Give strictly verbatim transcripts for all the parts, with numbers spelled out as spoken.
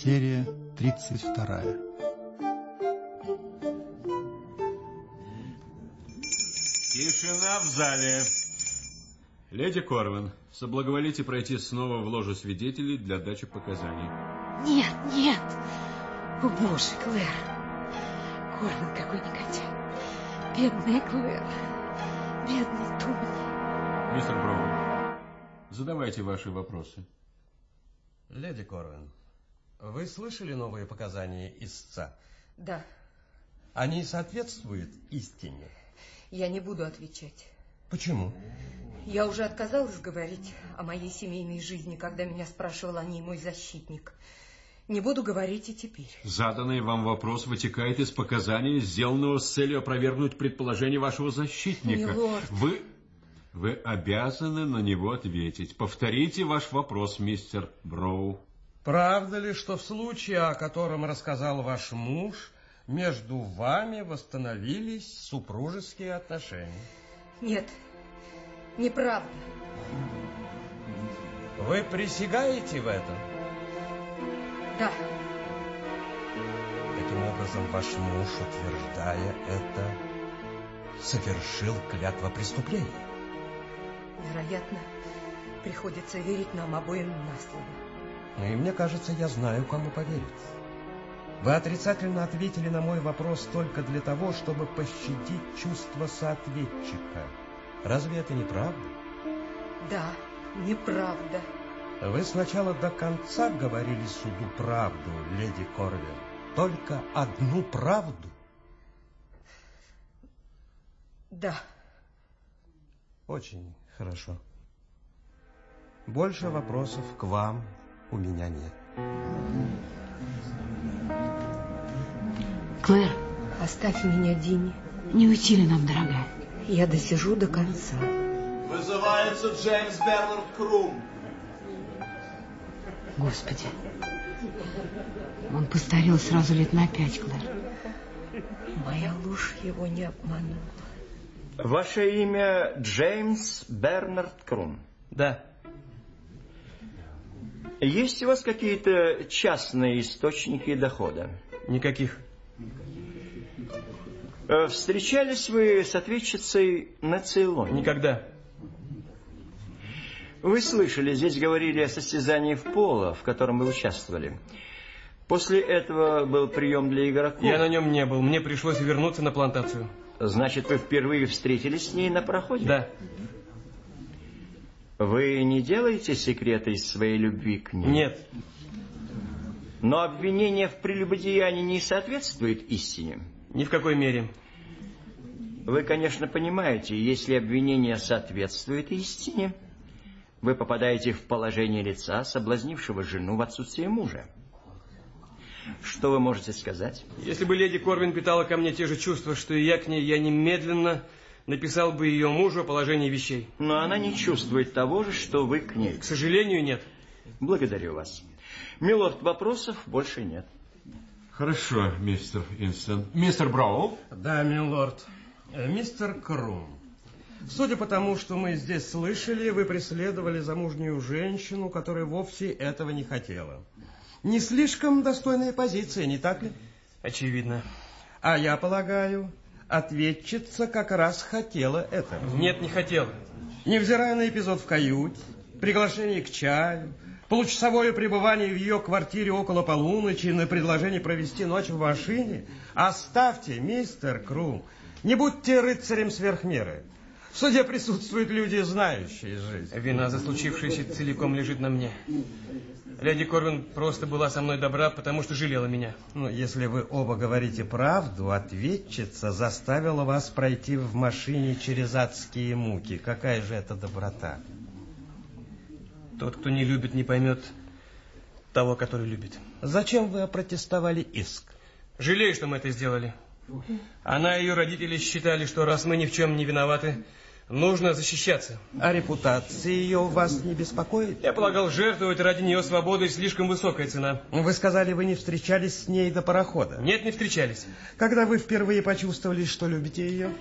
Серия тридцать вторая. Тишина в зале. Леди Корвин, соблаговолите пройти снова в ложу свидетелей для дачи показаний. Нет, нет. О, боже, Клэр. Корвин какой негодяй. Бедная Клэр. Бедный Тони. Мистер Броун, задавайте ваши вопросы. Леди Корвин, вы слышали новые показания истца? Да. Они соответствуют истине? Я не буду отвечать. Почему? Я уже отказалась говорить о моей семейной жизни, когда меня спрашивал о ней мой защитник. Не буду говорить и теперь. Заданный вам вопрос вытекает из показаний, сделанного с целью опровергнуть предположение вашего защитника. Милорд. Вы, вы обязаны на него ответить. Повторите ваш вопрос, мистер Броу. Правда ли, что в случае, о котором рассказал ваш муж, между вами восстановились супружеские отношения? Нет, неправда. Вы присягаете в этом? Да. Таким образом, ваш муж, утверждая это, совершил клятвопреступление? Вероятно, приходится верить нам обоим на слово. И мне кажется, я знаю, кому поверить. Вы отрицательно ответили на мой вопрос только для того, чтобы пощадить чувства соответчика. Разве это не правда? Да, неправда. Вы сначала до конца говорили суду правду, леди Корвин. Только одну правду? Да. Очень хорошо. Больше вопросов к вам у меня нет. Клэр, оставь меня, Динни. Не уйти ли нам, дорогая? Я досижу до конца. Вызывается Джеймс Бернард Крум. Господи, он постарел сразу лет на пять, Клэр. Моя ложь его не обманула. Ваше имя Джеймс Бернард Крум? Да. Есть у вас какие-то частные источники дохода? Никаких. Встречались вы с ответчицей на Цейлоне? Никогда. Вы слышали, здесь говорили о состязании в поло, в котором вы участвовали. После этого был прием для игроков. Я на нем не был. Мне пришлось вернуться на плантацию. Значит, вы впервые встретились с ней на пароходе? Да. Вы не делаете секрета из своей любви к ней? Нет. Но обвинение в прелюбодеянии не соответствует истине? Ни в какой мере. Вы, конечно, понимаете, если обвинение соответствует истине, вы попадаете в положение лица, соблазнившего жену в отсутствие мужа. Что вы можете сказать? Если бы леди Корвин питала ко мне те же чувства, что и я к ней, я немедленно написал бы ее мужу о положении вещей. Но она не чувствует того же, что вы к ней. К сожалению, нет. Благодарю вас. Милорд, вопросов больше нет. Хорошо, мистер Инстон. Мистер Броу? Да, милорд. Мистер Крум, судя по тому, что мы здесь слышали, вы преследовали замужнюю женщину, которая вовсе этого не хотела. Не слишком достойная позиция, не так ли? Очевидно. А я полагаю, ответчица как раз хотела этого. Нет, не хотела. Невзирая на эпизод в каюте, приглашение к чаю, получасовое пребывание в ее квартире около полуночи, на предложение провести ночь в машине, оставьте, мистер Крум, не будьте рыцарем сверх меры. В суде присутствуют люди, знающие жизнь. Вина за случившееся целиком лежит на мне. Леди Корвин просто была со мной добра, потому что жалела меня. Ну, если вы оба говорите правду, ответчица заставила вас пройти в машине через адские муки. Какая же это доброта? Тот, кто не любит, не поймет того, который любит. Зачем вы опротестовали иск? Жалею, что мы это сделали. Она и ее родители считали, что раз мы ни в чем не виноваты, нужно защищаться. А репутация ее вас не беспокоит? Я полагал, жертвовать ради нее свободой слишком высокая цена. Вы сказали, вы не встречались с ней до парохода? Нет, не встречались. Когда вы впервые почувствовали, что любите ее?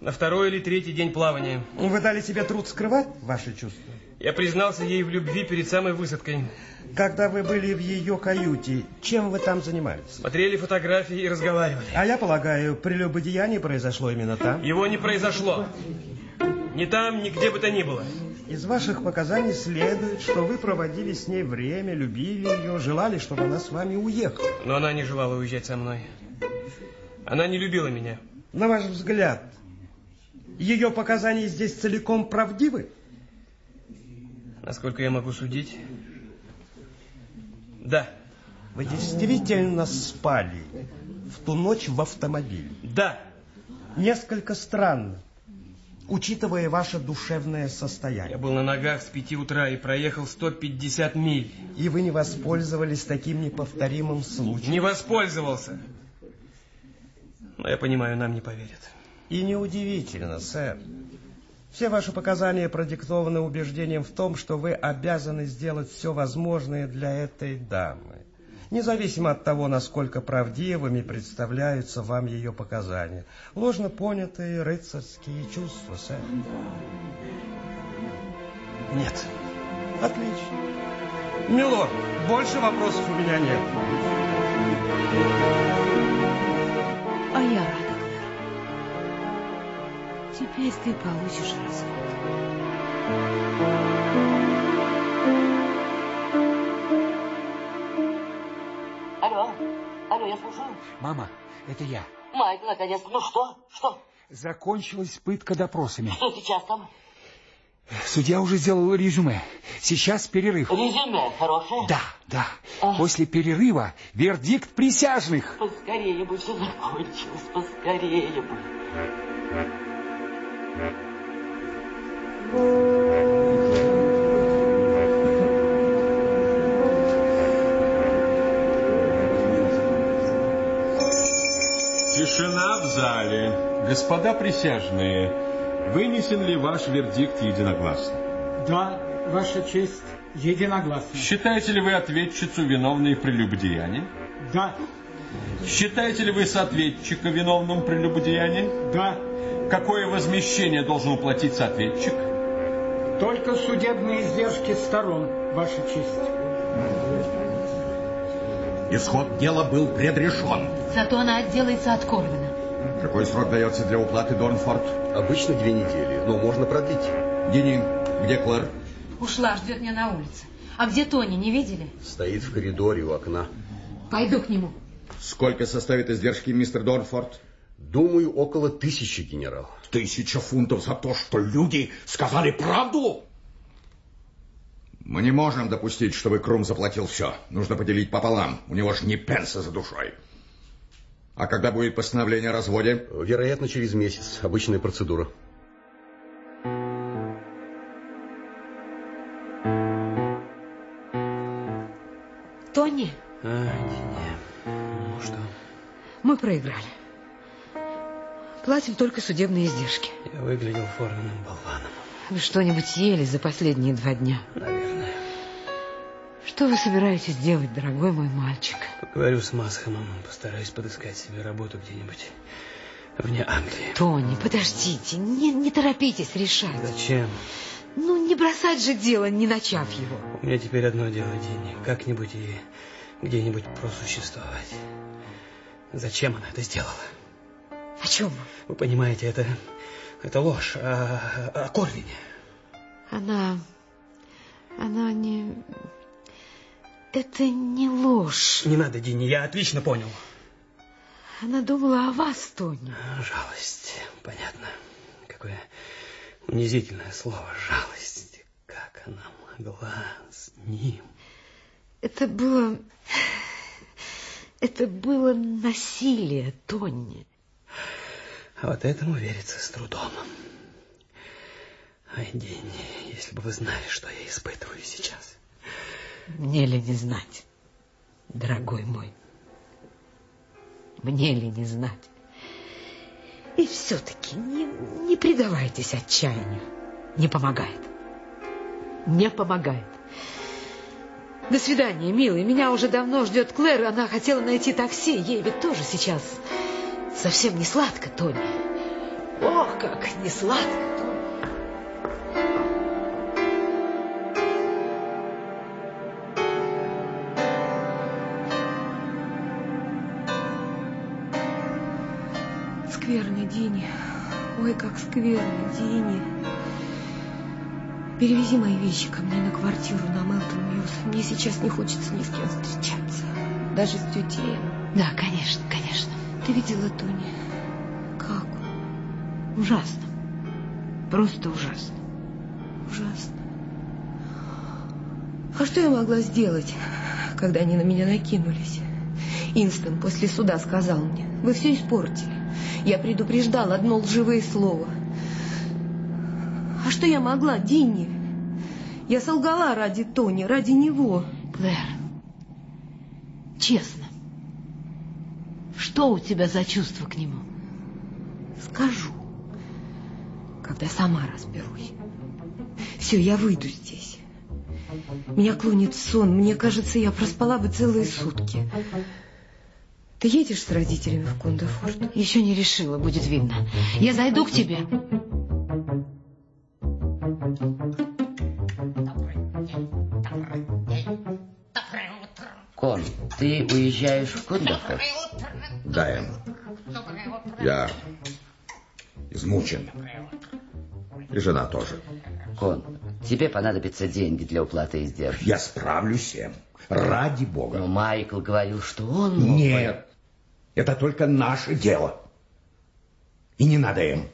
На второй или третий день плавания. Вы дали себе труд скрывать ваши чувства? Я признался ей в любви перед самой высадкой. Когда вы были в ее каюте, чем вы там занимались? Смотрели фотографии и разговаривали. А я полагаю, прелюбодеяние произошло именно там? Его не произошло. Ни там, ни где бы то ни было. Из ваших показаний следует, что вы проводили с ней время, любили ее, желали, чтобы она с вами уехала. Но она не желала уезжать со мной. Она не любила меня. На ваш взгляд, ее показания здесь целиком правдивы? Насколько я могу судить, да. Вы действительно спали в ту ночь в автомобиле? Да. Несколько странно, учитывая ваше душевное состояние. Я был на ногах с пяти утра и проехал сто пятьдесят миль. И вы не воспользовались таким неповторимым случаем? Не воспользовался. Но я понимаю, нам не поверят. И неудивительно, сэр. Все ваши показания продиктованы убеждением в том, что вы обязаны сделать все возможное для этой дамы. Независимо от того, насколько правдивыми представляются вам ее показания. Ложно понятые рыцарские чувства, сэр. Нет. Отлично. Милорд, больше вопросов у меня нет. А я рада, Клэр. Теперь ты получишь развод. Алло, алло, я слушаю. Мама, это я. Майк, наконец-то. Ну что? Что? Закончилась пытка допросами. Что сейчас там? Судья уже сделал резюме. Сейчас перерыв. Резюме хорошее? Да, да. А? После перерыва вердикт присяжных. Поскорее бы все закончилось, поскорее бы. Тишина в зале. Господа присяжные, вынесен ли ваш вердикт единогласно? Да, Ваша честь, единогласно. Считаете ли вы ответчицу виновной в прелюбодеянии? Да. Считаете ли вы соответчика виновным в прелюбодеянии? Да. Какое возмещение должен уплатить соответчик? Только судебные издержки сторон, Ваша честь. Исход дела был предрешен. Зато она отделается от Корвина. Какой срок дается для уплаты, Дорнфорд? Обычно две недели, но можно продлить. Дини, где Клэр? Ушла, ждет меня на улице. А где Тони, не видели? Стоит в коридоре у окна. Пойду к нему. Сколько составит издержки, мистер Дорнфорд? Думаю, около тысячи, генерал. Тысяча фунтов за то, что люди сказали правду? Мы не можем допустить, чтобы Крум заплатил все. Нужно поделить пополам. У него ж ни пенса за душой. А когда будет постановление о разводе? Вероятно, через месяц. Обычная процедура. Тони? А, не, ну что? Мы проиграли. Платим только судебные издержки. Я выглядел форменным болваном. Вы что-нибудь ели за последние два дня? Наверное. Что вы собираетесь делать, дорогой мой мальчик? Поговорю с Масхэмом, постараюсь подыскать себе работу где-нибудь вне Англии. Тони, подождите, не, не торопитесь решать. Зачем? Ну, не бросать же дело, не начав его. У меня теперь одно дело, Динни. Как-нибудь и где-нибудь просуществовать. Зачем она это сделала? О чем вы? Вы понимаете, это, это ложь о, о Корвине. Она... Она не... Это не ложь. Не надо, Динни, я отлично понял. Она думала о вас, Тони. Жалость, понятно. Какое унизительное слово, жалость. Как она могла с ним? Это было... Это было насилие, Тони. А вот этому верится с трудом. Ай, Динни, если бы вы знали, что я испытываю сейчас. Мне ли не знать, дорогой мой? Мне ли не знать? И все-таки не, не предавайтесь отчаянию. Не помогает. Не помогает. До свидания, милый. Меня уже давно ждет Клэр. Она хотела найти такси. Ей ведь тоже сейчас совсем не сладко, Тони. Ох, как несладко. Скверно, Дини. Ой, как скверно, Дини. Перевези мои вещи ко мне на квартиру на Мелтон-Мьюз. Мне сейчас не хочется ни с кем встречаться. Даже с тетей. Да, конечно, конечно. Ты видела Тони? Как? Ужасно. Просто ужасно. Ужасно. А что я могла сделать, когда они на меня накинулись? Инстон после суда сказал мне: вы все испортили. Я предупреждал, одно лживое слово. А что я могла, Динни? Я солгала ради Тони, ради него. Клэр, честно, что у тебя за чувство к нему? Скажу, когда сама разберусь. Все, я выйду здесь. Меня клонит в сон. Мне кажется, я проспала бы целые сутки. Ты едешь с родителями в Кундефорт? Еще не решила, будет видно. Я зайду к тебе. Кон, ты уезжаешь в Кундефорт? Да, Эм. Я измучен. И жена тоже. Кон, тебе понадобятся деньги для уплаты издержек. Я справлюсь, Эм. Ради бога. Но Майкл говорил, что он... Мог... Нет. Это только наше дело. И не надо им.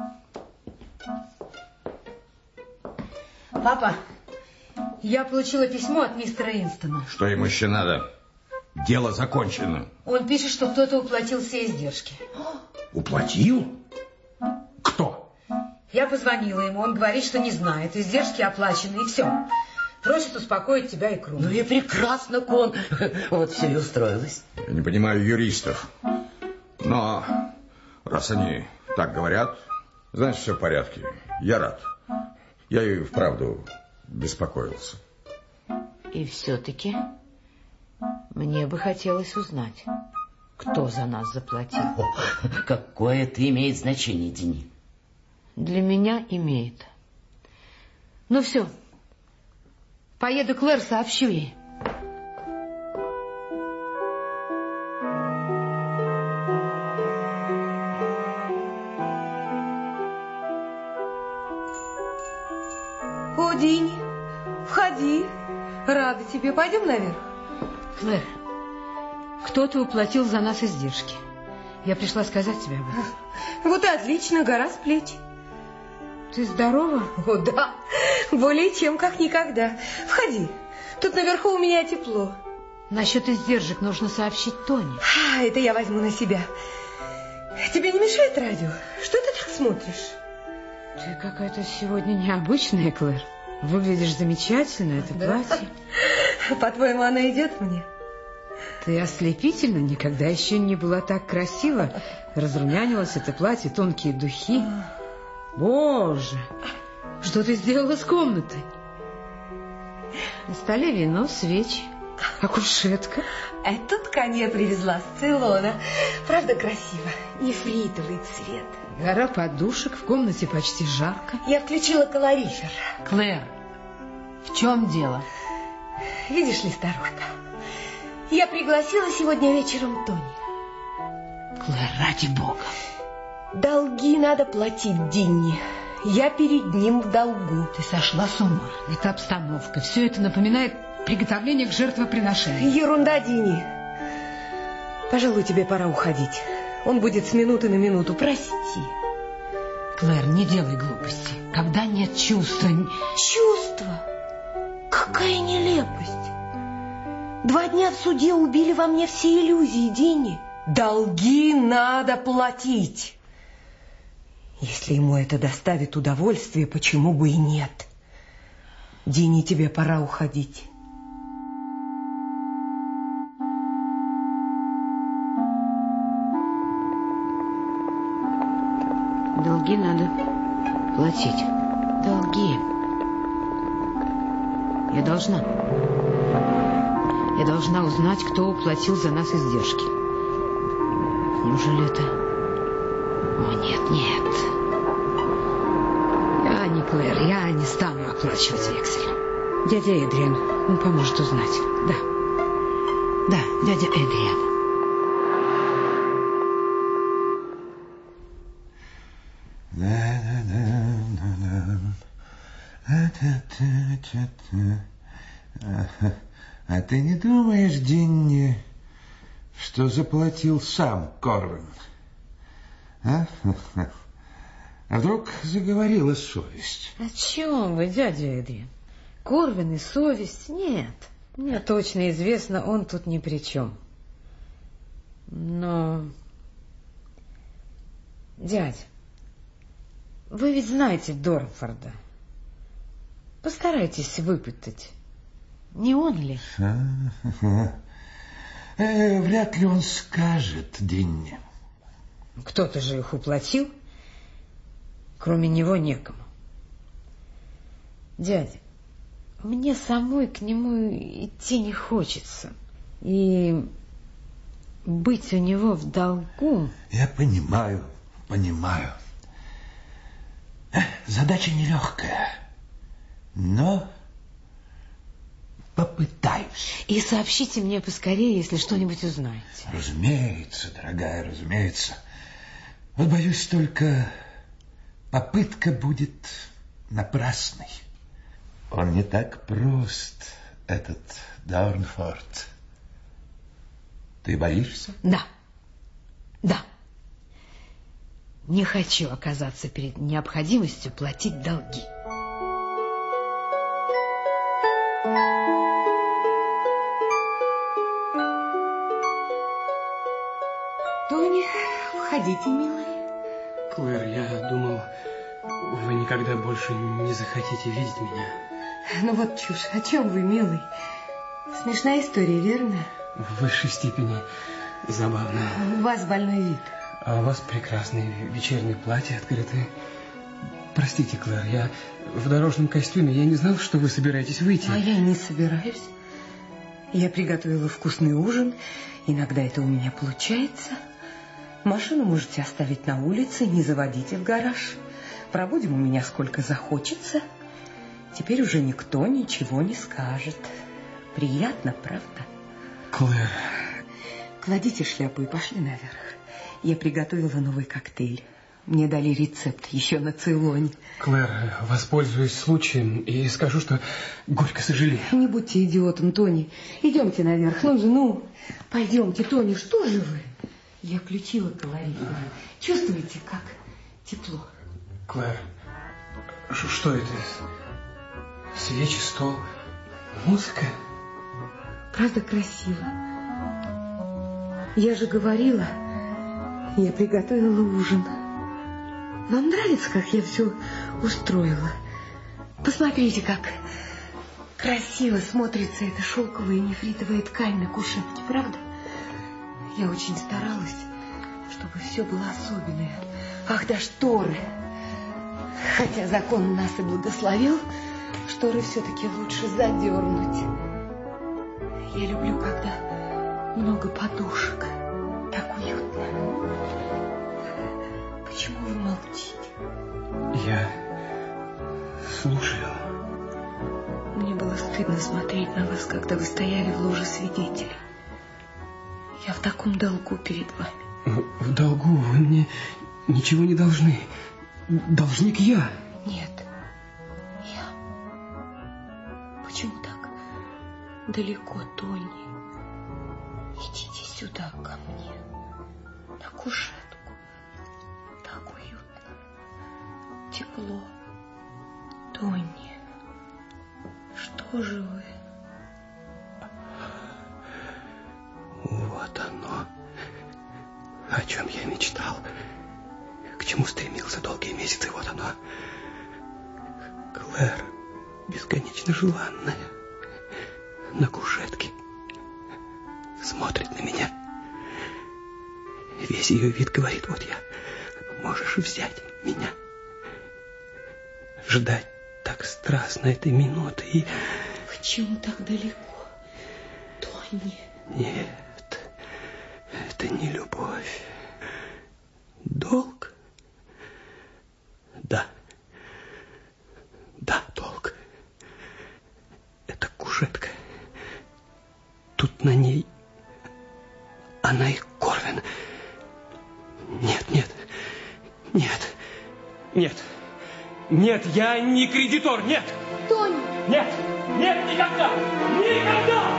Папа, я получила письмо от мистера Инстона. Что ему еще надо? Дело закончено. Он пишет, что кто-то уплатил все издержки. Уплатил? Кто? Я позвонила ему, он говорит, что не знает. Издержки оплачены, и все. Просит успокоить тебя и Крум. Ну и прекрасно, Кон. Вот все и устроилось. Я не понимаю юристов. Но раз они так говорят, значит, все в порядке. Я рад. Я и вправду беспокоился. И все-таки мне бы хотелось узнать, кто за нас заплатил. О, какое это имеет значение, Дини? Для меня имеет. Ну все. Поеду к Клэр, сообщу ей. О, Динни, входи. Рада тебе. Пойдем наверх. Клэр, кто-то уплатил за нас издержки. Я пришла сказать тебе об этом. Вот и отлично, гора с плеч. Ты здорова? О, да. Более чем, как никогда. Входи. Тут наверху у меня тепло. Насчет издержек нужно сообщить Тони. А, это я возьму на себя. Тебе не мешает радио? Что ты так смотришь? Ты какая-то сегодня необычная, Клэр. Выглядишь замечательно, это да? платье. По-твоему, она идет мне? Ты ослепительна, никогда еще не была так красива. Разрумянилось это платье, тонкие духи. Боже, что ты сделала с комнатой? На столе вино, свечи, а кушетка? Эту ткань я привезла с Цейлона. Правда, красиво. Нефритовый цвет. Гора подушек, в комнате почти жарко. Я включила калорифер. Клэр, в чем дело? Видишь ли, старушка, я пригласила сегодня вечером Тони. Клэр, ради бога. Долги надо платить, Динни. Я перед ним в долгу. Ты сошла с ума. Это обстановка. Все это напоминает приготовление к жертвоприношению. Ерунда, Динни. Пожалуй, тебе пора уходить. Он будет с минуты на минуту. Прости. Клэр, не делай глупости. Когда нет чувства... Чувства? Какая нелепость. Два дня в суде убили во мне все иллюзии, Динни. Долги надо платить. Если ему это доставит удовольствие, почему бы и нет? Динни, тебе пора уходить. Долги надо платить. Долги. Я должна. Я должна узнать, кто уплатил за нас издержки. Неужели это... О, нет, нет. свидания, Клэр. Я не стану оплачивать вексель. Дядя Эдриан, он поможет узнать. Да. Да, дядя Эдриан. А ты не думаешь, Динни, что заплатил сам Корвин? А? А вдруг заговорила совесть? О чем вы, дядя Эдриан? Корвин и совесть? Нет. Мне точно известно, он тут ни при чем. Но... Дядя, вы ведь знаете Дорнфорда. Постарайтесь выпытать. Не он ли? Э, вряд ли он скажет, Динни. Кто-то же их уплатил. Кроме него некому. Дядя, мне самой к нему идти не хочется. И быть у него в долгу... Я понимаю, понимаю. Задача нелегкая. Но попытаюсь. И сообщите мне поскорее, если что-нибудь узнаете. Разумеется, дорогая, разумеется. Вот боюсь только, попытка будет напрасной. Он не так прост, этот Дорнфорд. Ты боишься? Да, да. Не хочу оказаться перед необходимостью платить долги. Тони, входите, милый. Клэр, я думал, вы никогда больше не захотите видеть меня. Ну вот чушь, о чем вы, милый? Смешная история, верно? В высшей степени забавно. У вас больной вид. А у вас прекрасные вечерние платья открыты. Простите, Клэр, я в дорожном костюме, я не знал, что вы собираетесь выйти. А я не собираюсь. Я приготовила вкусный ужин. Иногда это у меня получается. Машину можете оставить на улице, не заводите в гараж. Пробудем у меня сколько захочется. Теперь уже никто ничего не скажет. Приятно, правда? Клэр. Кладите шляпу и пошли наверх. Я приготовила новый коктейль. Мне дали рецепт еще на Цейлоне. Клэр, воспользуюсь случаем и скажу, что горько сожалею. Не будьте идиотом, Тони. Идемте наверх. Ну же, ну. Пойдемте, Тони, что же вы? Я включила колоритно. Чувствуете, как тепло? Клэр, что это? Свечи, стол, музыка? Правда красиво? Я же говорила, я приготовила ужин. Вам нравится, как я все устроила? Посмотрите, как красиво смотрится эта шелковая нефритовая ткань на кушетке, правда? Я очень старалась, чтобы все было особенное. Ах да, шторы! Хотя закон нас и благословил, шторы все-таки лучше задернуть. Я люблю, когда много подушек. Так уютно. Почему вы молчите? Я слушаю. Мне было стыдно смотреть на вас, когда вы стояли в ложе свидетелей. Я в таком долгу перед вами. В долгу? Вы мне ничего не должны. Должник я. Нет, я. Почему так далеко, Тони? Идите сюда ко мне, на кушетку. Так уютно, тепло. Тони, что же вы? Вот оно, о чем я мечтал, к чему стремился долгие месяцы. Вот оно. Клэр, бесконечно желанная, на кушетке, смотрит на меня. Весь ее вид говорит: вот я, можешь взять меня. Ждать так страстно этой минуты и... Почему так далеко, Тони? Нет, это не любовь. Долг? Да. тут на ней она и Корвин. Нет, нет, нет, нет, нет, я не кредитор, нет. Тони! Нет, нет, никогда, никогда!